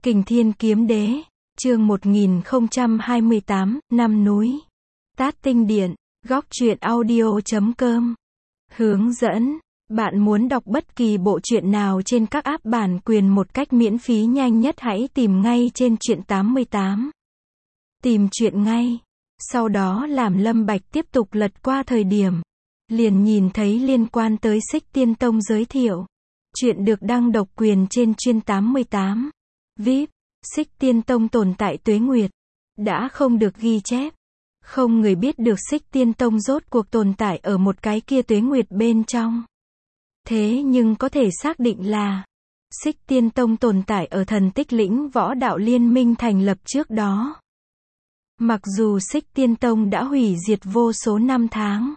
Kình Thiên Kiếm Đế, chương 1028, Năm Núi. Tát Tinh Điện, góc truyện audio.com. Hướng dẫn, bạn muốn đọc bất kỳ bộ truyện nào trên các app bản quyền một cách miễn phí nhanh nhất hãy tìm ngay trên truyện 88. Tìm truyện ngay. Sau đó làm Lâm Bạch tiếp tục lật qua thời điểm. Liền nhìn thấy liên quan tới Xích Tiên Tông giới thiệu. Chuyện được đăng độc quyền trên truyện 88. VIP, Xích Tiên Tông tồn tại tuế nguyệt. Đã không được ghi chép. Không người biết được Xích Tiên Tông rốt cuộc tồn tại ở một cái kia tuế nguyệt bên trong. Thế nhưng có thể xác định là Xích Tiên Tông tồn tại ở thần tích lĩnh võ đạo liên minh thành lập trước đó. Mặc dù Xích Tiên Tông đã hủy diệt vô số năm tháng.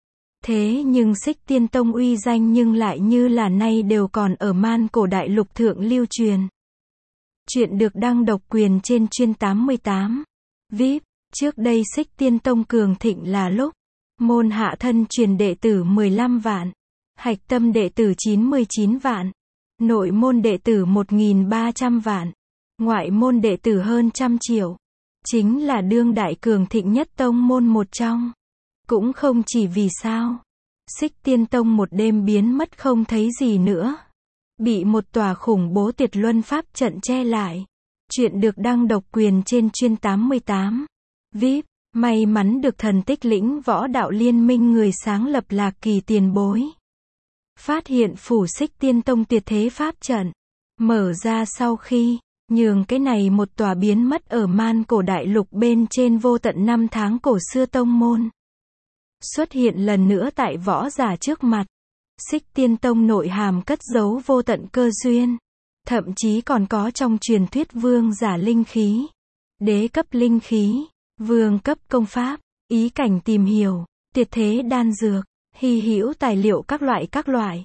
Thế nhưng Xích Tiên Tông uy danh nhưng lại như là nay đều còn ở man cổ đại lục thượng lưu truyền. Chuyện được đăng độc quyền trên truyện 88. VIP, trước đây Xích Tiên Tông cường thịnh là lúc môn hạ thân truyền đệ tử 15 vạn, hạch tâm đệ tử 99 vạn, nội môn đệ tử 1.300 vạn, ngoại môn đệ tử hơn 100 triệu. Chính là đương đại cường thịnh nhất tông môn một trong. Cũng không chỉ vì sao Xích Tiên Tông một đêm biến mất không thấy gì nữa. Bị một tòa khủng bố tuyệt luân pháp trận che lại. Chuyện được đăng độc quyền trên truyện 88. VIP, may mắn được thần tích lĩnh võ đạo liên minh người sáng lập Lạc Kỳ tiền bối. Phát hiện phủ Xích Tiên Tông tuyệt thế pháp trận. Mở ra sau khi nhường cái này một tòa biến mất ở man cổ đại lục bên trên vô tận năm tháng cổ xưa tông môn. Xuất hiện lần nữa tại võ giả trước mặt. Xích Tiên Tông nội hàm cất giấu vô tận cơ duyên. Thậm chí còn có trong truyền thuyết vương giả linh khí, đế cấp linh khí, vương cấp công pháp, ý cảnh tìm hiểu, tuyệt thế đan dược, hy hữu tài liệu các loại.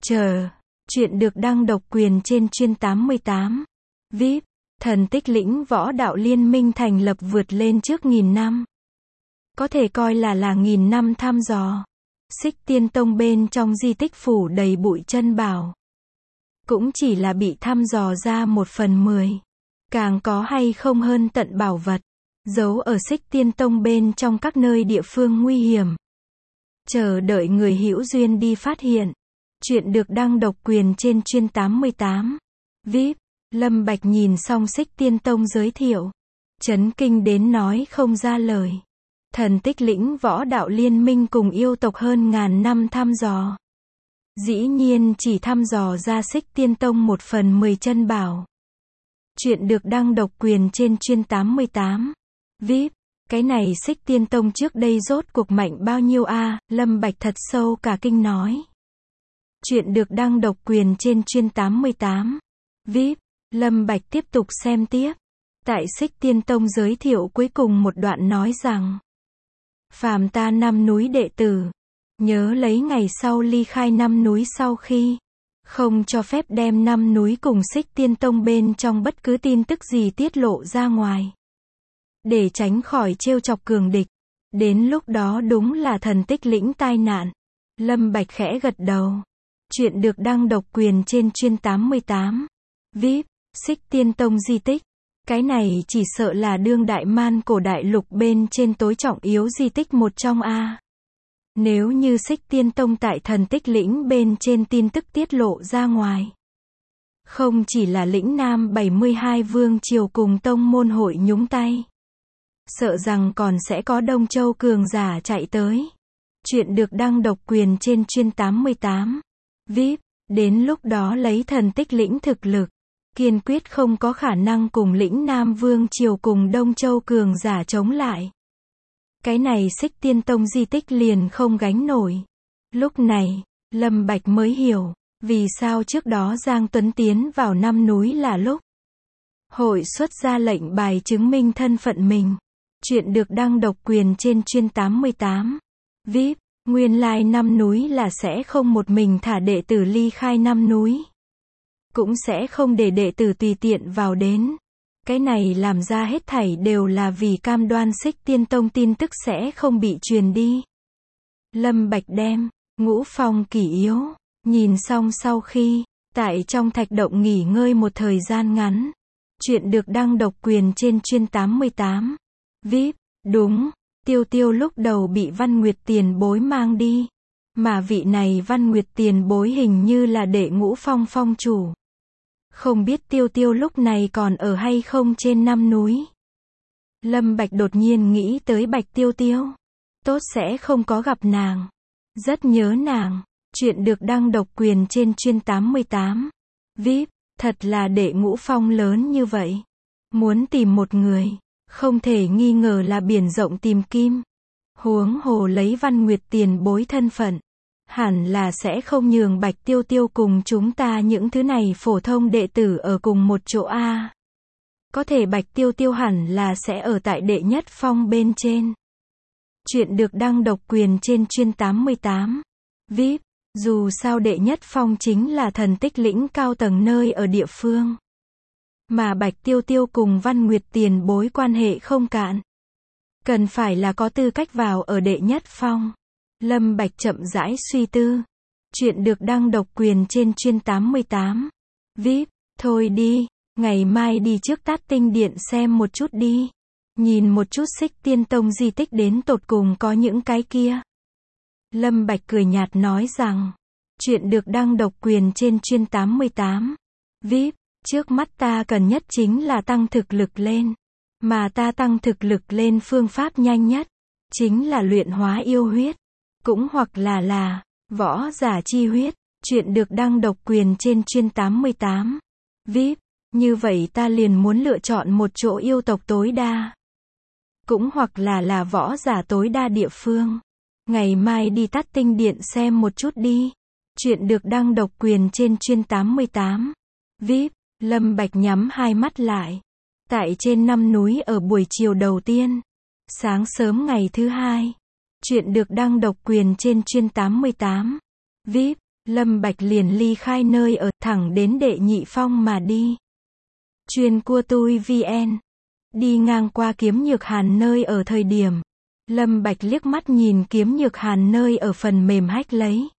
Chuyện được đăng độc quyền trên truyện 88. VIP, thần tích lĩnh võ đạo liên minh thành lập vượt lên trước 1000 năm. Có thể coi là 1000 năm thăm dò. Xích Tiên Tông bên trong di tích phủ đầy bụi chân bảo. Cũng chỉ là bị thăm dò ra 1/10. Càng có hay không hơn tận bảo vật. Giấu ở Xích Tiên Tông bên trong các nơi địa phương nguy hiểm. Chờ đợi người hữu duyên đi phát hiện. Chuyện được đăng độc quyền trên truyện 88. VIP, Lâm Bạch nhìn xong Xích Tiên Tông giới thiệu. Chấn kinh đến nói không ra lời. Thần tích lĩnh võ đạo liên minh cùng yêu tộc hơn 1000 năm thăm dò. Dĩ nhiên chỉ thăm dò ra Xích Tiên Tông 1/10 chân bảo. Chuyện được đăng độc quyền trên truyện 88. VIP, cái này Xích Tiên Tông trước đây rốt cuộc mạnh bao nhiêu a? Lâm Bạch thật sâu cả kinh nói. Chuyện được đăng độc quyền trên truyện 88. VIP, Lâm Bạch tiếp tục xem tiếp. Tại Xích Tiên Tông giới thiệu cuối cùng một đoạn nói rằng. Phàm ta năm núi đệ tử. Nhớ lấy ngày sau ly khai năm núi sau khi. Không cho phép đem năm núi cùng Xích Tiên Tông bên trong bất cứ tin tức gì tiết lộ ra ngoài. Để tránh khỏi trêu chọc cường địch. Đến lúc đó đúng là thần tích lĩnh tai nạn. Lâm Bạch khẽ gật đầu. Chuyện được đăng độc quyền trên truyện 88. VIP, Xích Tiên Tông di tích. Cái này chỉ sợ là đương đại man cổ đại lục bên trên tối trọng yếu di tích một trong a. Nếu như Xích Tiên Tông tại thần tích lĩnh bên trên tin tức tiết lộ ra ngoài. Không chỉ là lĩnh Nam 72 vương triều cùng tông môn hội nhúng tay. Sợ rằng còn sẽ có Đông Châu cường giả chạy tới. Chuyện được đăng độc quyền trên truyện 88. VIP, đến lúc đó lấy thần tích lĩnh thực lực. Kiên quyết không có khả năng cùng lĩnh Nam vương triều cùng Đông Châu cường giả chống lại. Cái này Xích Tiên Tông di tích liền không gánh nổi. Lúc này, Lâm Bạch mới hiểu, vì sao trước đó Giang Tuấn tiến vào năm núi là lúc hội xuất ra lệnh bài chứng minh thân phận mình. Chuyện được đăng độc quyền trên truyện 88. VIP, nguyên lai năm núi là sẽ không một mình thả đệ tử ly khai năm núi. Cũng sẽ không để đệ tử tùy tiện vào đến. Cái này làm ra hết thảy đều là vì cam đoan Xích Tiên Tông tin tức sẽ không bị truyền đi. Lâm Bạch đem Ngũ Phong Kỷ Yếu nhìn xong sau khi tại trong thạch động nghỉ ngơi một thời gian ngắn. Chuyện được đăng độc quyền trên Chuyên 88. VIP. Đúng, Tiêu Tiêu lúc đầu bị Văn Nguyệt Tiền Bối mang đi. Mà vị này Văn Nguyệt Tiền Bối hình như là Đệ Ngũ Phong phong chủ. Không biết Tiêu Tiêu lúc này còn ở hay không trên năm núi. Lâm Bạch đột nhiên nghĩ tới Bạch Tiêu Tiêu. Tốt sẽ không có gặp nàng. Rất nhớ nàng. Chuyện được đăng độc quyền trên Chuyên 88. VIP. Thật là Đệ Ngũ Phong lớn như vậy. Muốn tìm một người, không thể nghi ngờ là biển rộng tìm kim. Huống hồ lấy Văn Nguyệt Tiền Bối thân phận, hẳn là sẽ không nhường Bạch Tiêu Tiêu cùng chúng ta những thứ này phổ thông đệ tử ở cùng một chỗ a. Có thể Bạch Tiêu Tiêu hẳn là sẽ ở tại Đệ Nhất Phong bên trên. Chuyện được đăng độc quyền trên Chuyên 88. VIP. Dù sao Đệ Nhất Phong chính là thần tích lĩnh cao tầng nơi ở địa phương. Mà Bạch Tiêu Tiêu cùng Văn Nguyệt Tiền Bối quan hệ không cạn. Cần phải là có tư cách vào ở Đệ Nhất Phong. Lâm Bạch chậm rãi suy tư. Chuyện được đăng độc quyền trên Chuyên 88. VIP. Thôi đi, ngày mai đi trước Tát Tinh Điện xem một chút đi. Nhìn một chút Xích Tiên Tông di tích đến tột cùng có những cái kia. Lâm Bạch cười nhạt nói rằng. Chuyện được đăng độc quyền trên Chuyên 88. VIP. Trước mắt ta cần nhất chính là tăng thực lực lên. Mà ta tăng thực lực lên phương pháp nhanh nhất chính là luyện hóa yêu huyết. Cũng hoặc là võ giả chi huyết. Chuyện được đăng độc quyền trên Chuyên 88. VIP. Như vậy ta liền muốn lựa chọn một chỗ yêu tộc tối đa. Cũng hoặc là võ giả tối đa địa phương. Ngày mai đi Tát Tinh Điện xem một chút đi. Chuyện được đăng độc quyền trên Chuyên 88. VIP. Lâm Bạch nhắm hai mắt lại. Tại trên năm núi ở buổi chiều đầu tiên. Sáng sớm ngày thứ hai. Chuyện được đăng độc quyền trên Chuyên 88. VIP. Lâm Bạch liền ly khai nơi ở thẳng đến Đệ Nhị Phong mà đi. Chuyên Cua Tui VN. Đi ngang qua Kiếm Nhược Hàn nơi ở thời điểm. Lâm Bạch liếc mắt nhìn Kiếm Nhược Hàn nơi ở phần mềm hách lấy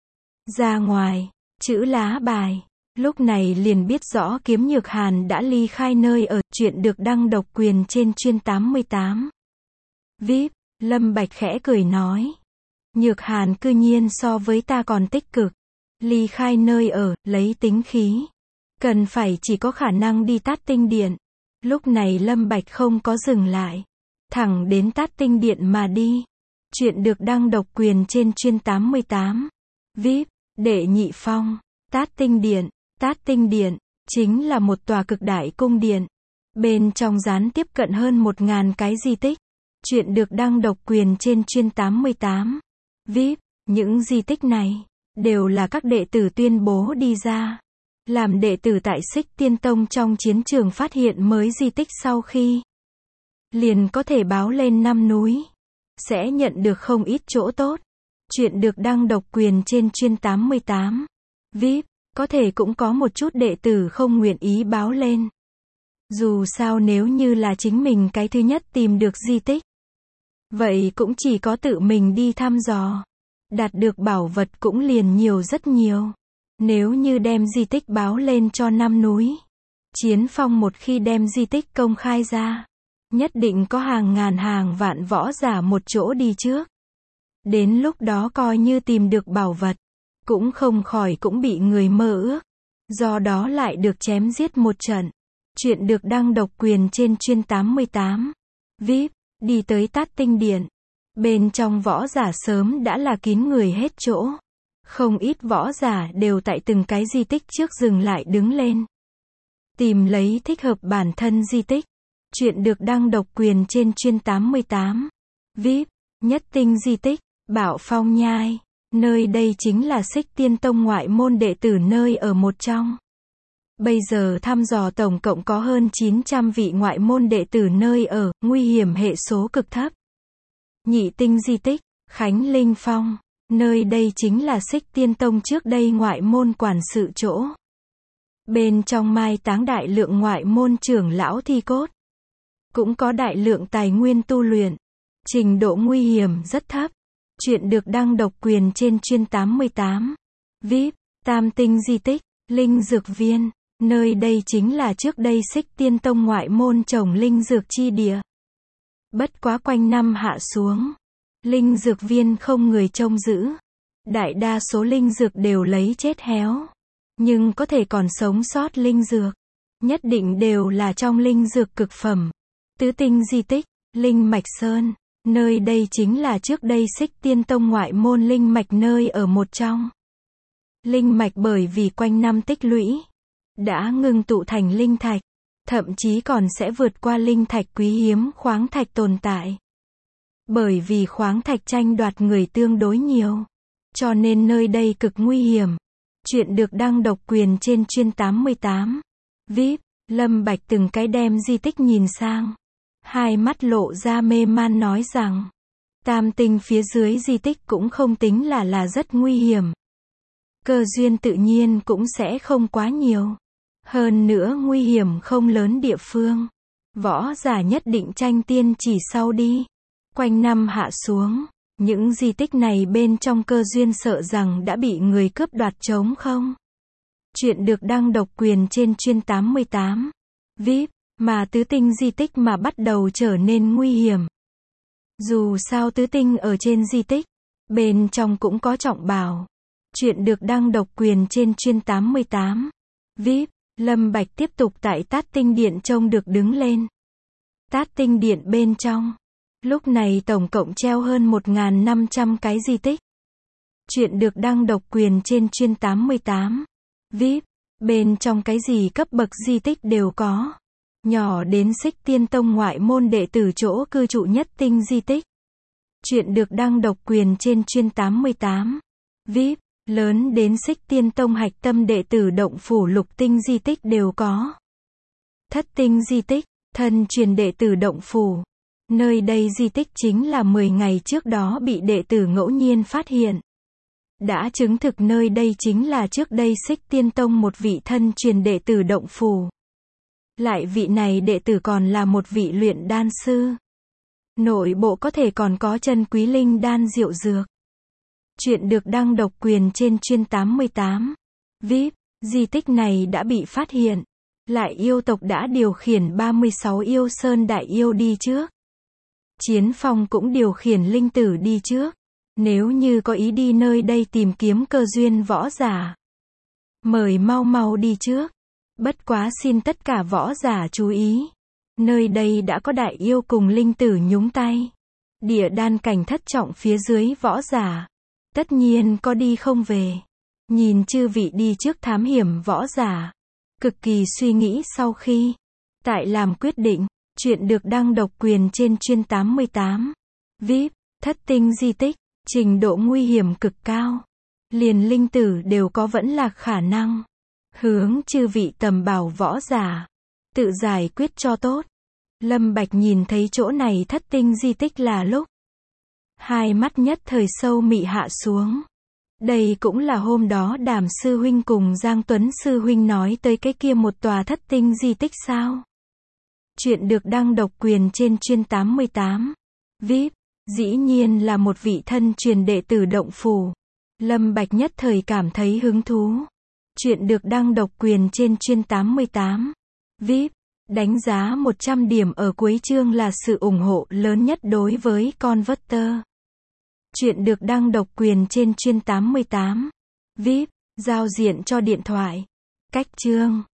ra ngoài chữ lá bài. Lúc này liền biết rõ Kiếm Nhược Hàn đã ly khai nơi ở. Chuyện được đăng độc quyền trên Chuyên 88. VIP. Lâm Bạch khẽ cười nói. Nhược Hàn cư nhiên so với ta còn tích cực. Ly khai nơi ở, lấy tính khí. Cần phải chỉ có khả năng đi Tát Tinh Điện. Lúc này Lâm Bạch không có dừng lại. Thẳng đến Tát Tinh Điện mà đi. Chuyện được đăng độc quyền trên Chuyên 88. VIP. Đệ Nhị Phong. Tát Tinh Điện. Tát Tinh Điện chính là một tòa cực đại cung điện. Bên trong gián tiếp cận hơn 1000 cái di tích. Chuyện được đăng độc quyền trên Chuyên 88. VIP. Những di tích này đều là các đệ tử tuyên bố đi ra. Làm đệ tử tại Xích Tiên Tông trong chiến trường phát hiện mới di tích sau khi liền có thể báo lên năm núi. Sẽ nhận được không ít chỗ tốt. Chuyện được đăng độc quyền trên Chuyên 88. VIP. Có thể cũng có một chút đệ tử không nguyện ý báo lên. Dù sao nếu như là chính mình cái thứ nhất tìm được di tích. Vậy cũng chỉ có tự mình đi thăm dò. Đạt được bảo vật cũng liền nhiều rất nhiều. Nếu như đem di tích báo lên cho năm núi. Chiến Phong một khi đem di tích công khai ra. Nhất định có hàng ngàn hàng vạn võ giả một chỗ đi trước. Đến lúc đó coi như tìm được bảo vật. Cũng không khỏi cũng bị người mơ ước. Do đó lại được chém giết một trận. Chuyện được đăng độc quyền trên Chuyên 88. VIP. Đi tới Tát Tinh Điện. Bên trong võ giả sớm đã là kín người hết chỗ. Không ít võ giả đều tại từng cái di tích trước dừng lại đứng lên. Tìm lấy thích hợp bản thân di tích. Chuyện được đăng độc quyền trên Chuyên 88. VIP. Nhất Tinh di tích. Bảo Phong Nhai. Nơi đây chính là Xích Tiên Tông ngoại môn đệ tử nơi ở một trong. Bây giờ thăm dò tổng cộng có hơn 900 vị ngoại môn đệ tử nơi ở, nguy hiểm hệ số cực thấp. Nhị Tinh di tích, Khánh Linh Phong. Nơi đây chính là Xích Tiên Tông trước đây ngoại môn quản sự chỗ. Bên trong mai táng đại lượng ngoại môn trưởng lão thi cốt. Cũng có đại lượng tài nguyên tu luyện. Trình độ nguy hiểm rất thấp. Chuyện được đăng độc quyền trên Chuyên 88. VIP. Tam Tinh di tích, Linh Dược Viên. Nơi đây chính là trước đây Xích Tiên Tông ngoại môn trồng linh dược chi địa. Bất quá quanh năm hạ xuống, linh dược viên không người trông giữ. Đại đa số linh dược đều lấy chết héo. Nhưng có thể còn sống sót linh dược, nhất định đều là trong linh dược cực phẩm. Tứ tinh di tích, Linh Mạch Sơn. Nơi đây chính là trước đây Xích Tiên Tông ngoại môn linh mạch nơi ở một trong. Linh mạch bởi vì quanh năm tích lũy, đã ngưng tụ thành linh thạch, thậm chí còn sẽ vượt qua linh thạch quý hiếm khoáng thạch tồn tại. Bởi vì khoáng thạch tranh đoạt người tương đối nhiều, cho nên nơi đây cực nguy hiểm. Chuyện được đăng độc quyền trên chuyên 88. VIP, Lâm Bạch từng cái đem di tích nhìn sang. Hai mắt lộ ra mê man nói rằng, tam tinh phía dưới di tích cũng không tính là rất nguy hiểm. Cơ duyên tự nhiên cũng sẽ không quá nhiều. Hơn nữa nguy hiểm không lớn địa phương. Võ giả nhất định tranh tiên chỉ sau đi. Quanh năm hạ xuống, những di tích này bên trong cơ duyên sợ rằng đã bị người cướp đoạt trống không. Chuyện được đăng độc quyền trên chuyên 88. VIP, mà tứ tinh di tích mà bắt đầu trở nên nguy hiểm. Dù sao tứ tinh ở trên di tích, bên trong cũng có trọng bảo. Chuyện được đăng độc quyền trên chuyên 88. VIP, Lâm Bạch tiếp tục tại Tát Tinh Điện trông được đứng lên. Tát Tinh Điện bên trong, lúc này tổng cộng treo hơn 1.500 cái di tích. Chuyện được đăng độc quyền trên chuyên 88. VIP, bên trong cái gì cấp bậc di tích đều có. Nhỏ đến Xích Tiên Tông ngoại môn đệ tử chỗ cư trụ nhất tinh di tích. Chuyện được đăng độc quyền trên chuyên 88. VIP, lớn đến Xích Tiên Tông hạch tâm đệ tử động phủ lục tinh di tích đều có. Thất tinh di tích, thân truyền đệ tử động phủ. Nơi đây di tích chính là 10 ngày trước đó bị đệ tử ngẫu nhiên phát hiện. Đã chứng thực nơi đây chính là trước đây Xích Tiên Tông một vị thân truyền đệ tử động phủ. Lại vị này đệ tử còn là một vị luyện đan sư. Nội bộ có thể còn có chân quý linh đan diệu dược. Chuyện được đăng độc quyền trên chuyên 88. VIP, di tích này đã bị phát hiện. Lại yêu tộc đã điều khiển 36 yêu sơn đại yêu đi trước. Chiến phong cũng điều khiển linh tử đi trước. Nếu như có ý đi nơi đây tìm kiếm cơ duyên võ giả, mời mau mau đi trước. Bất quá xin tất cả võ giả chú ý. Nơi đây đã có đại yêu cùng linh tử nhúng tay. Địa đan cảnh thất trọng phía dưới võ giả. Tất nhiên có đi không về. Nhìn chư vị đi trước thám hiểm võ giả. Cực kỳ suy nghĩ sau khi tại làm quyết định. Chuyện được đăng độc quyền trên chuyên 88. VIP, thất tinh di tích, trình độ nguy hiểm cực cao. Liền linh tử đều có vẫn là khả năng. Hướng chư vị tầm bảo võ giả. Tự giải quyết cho tốt. Lâm Bạch nhìn thấy chỗ này thất tinh di tích là lúc. Hai mắt nhất thời sâu mị hạ xuống. Đây cũng là hôm đó Đàm sư huynh cùng Giang Tuấn sư huynh nói tới cái kia một tòa thất tinh di tích sao. Chuyện được đăng độc quyền trên chuyên 88. VIP, dĩ nhiên là một vị thân truyền đệ tử động phủ. Lâm Bạch nhất thời cảm thấy hứng thú. Chuyện được đăng độc quyền trên chuyên 88. VIP, đánh giá 100 điểm ở cuối chương là sự ủng hộ lớn nhất đối với Converter. Chuyện được đăng độc quyền trên chuyên 88. VIP, giao diện cho điện thoại. Cách chương.